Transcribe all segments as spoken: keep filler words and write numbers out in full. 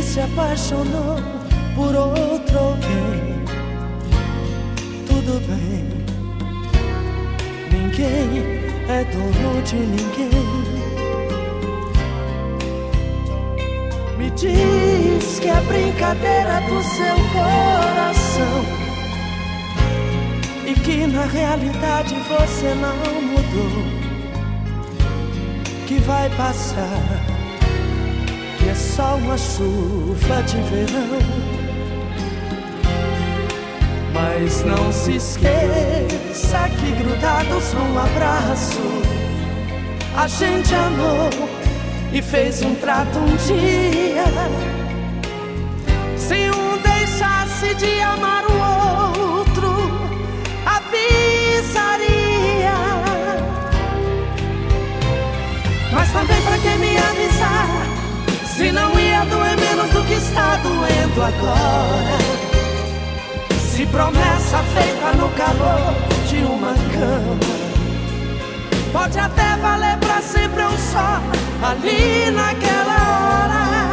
se apaixonou por outro alguém. Tudo bem, ninguém é dono de ninguém. Me diz que é brincadeira do seu coração e que na realidade você não mudou, que vai passar, que é só uma chuva de verão. Mas não se esqueça que grudados num abraço a gente amou e fez um trato um dia. Se um deixasse de amar o outro, avisaria. Mas também pra que me avisar, se não ia doer menos do que está doendo agora. Se promessa feita no calor de uma cama pode até valer pra sempre um só ali naquela hora.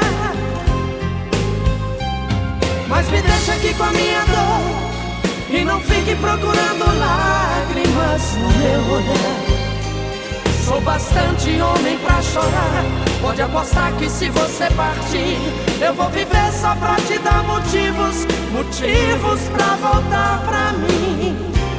Mas me deixa aqui com a minha dor e não fique procurando lágrimas no meu olhar. Sou bastante homem pra chorar, pode apostar que se você partir eu vou viver só pra te dar motivos, motivos pra voltar pra mim.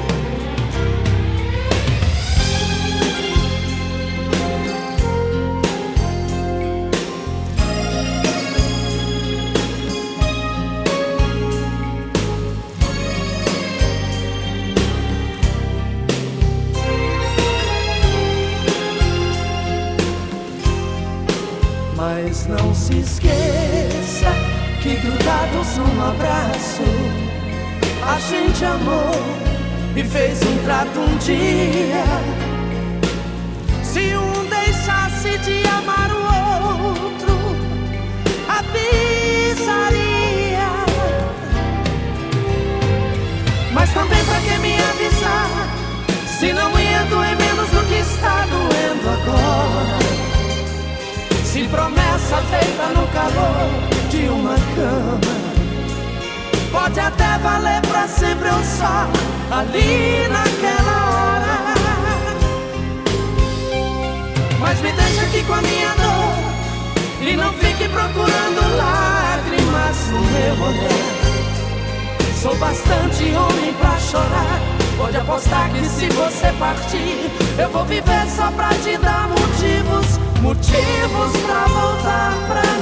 Mas não se esqueça que grudados num abraço a gente amou e fez um trato um dia. Se um deixasse de amar o outro, avisaria. Mas também pra que me avisar, se não ia doer menos do que está doendo agora. Se promessa feita no calor de uma cama pode até valer pra sempre um só ali naquela hora. Mas me deixa aqui com a minha dor e não fique procurando lágrimas no meu olhar. Sou bastante homem pra chorar, pode apostar que se você partir eu vou viver só pra te dar motivos, motivos pra voltar pra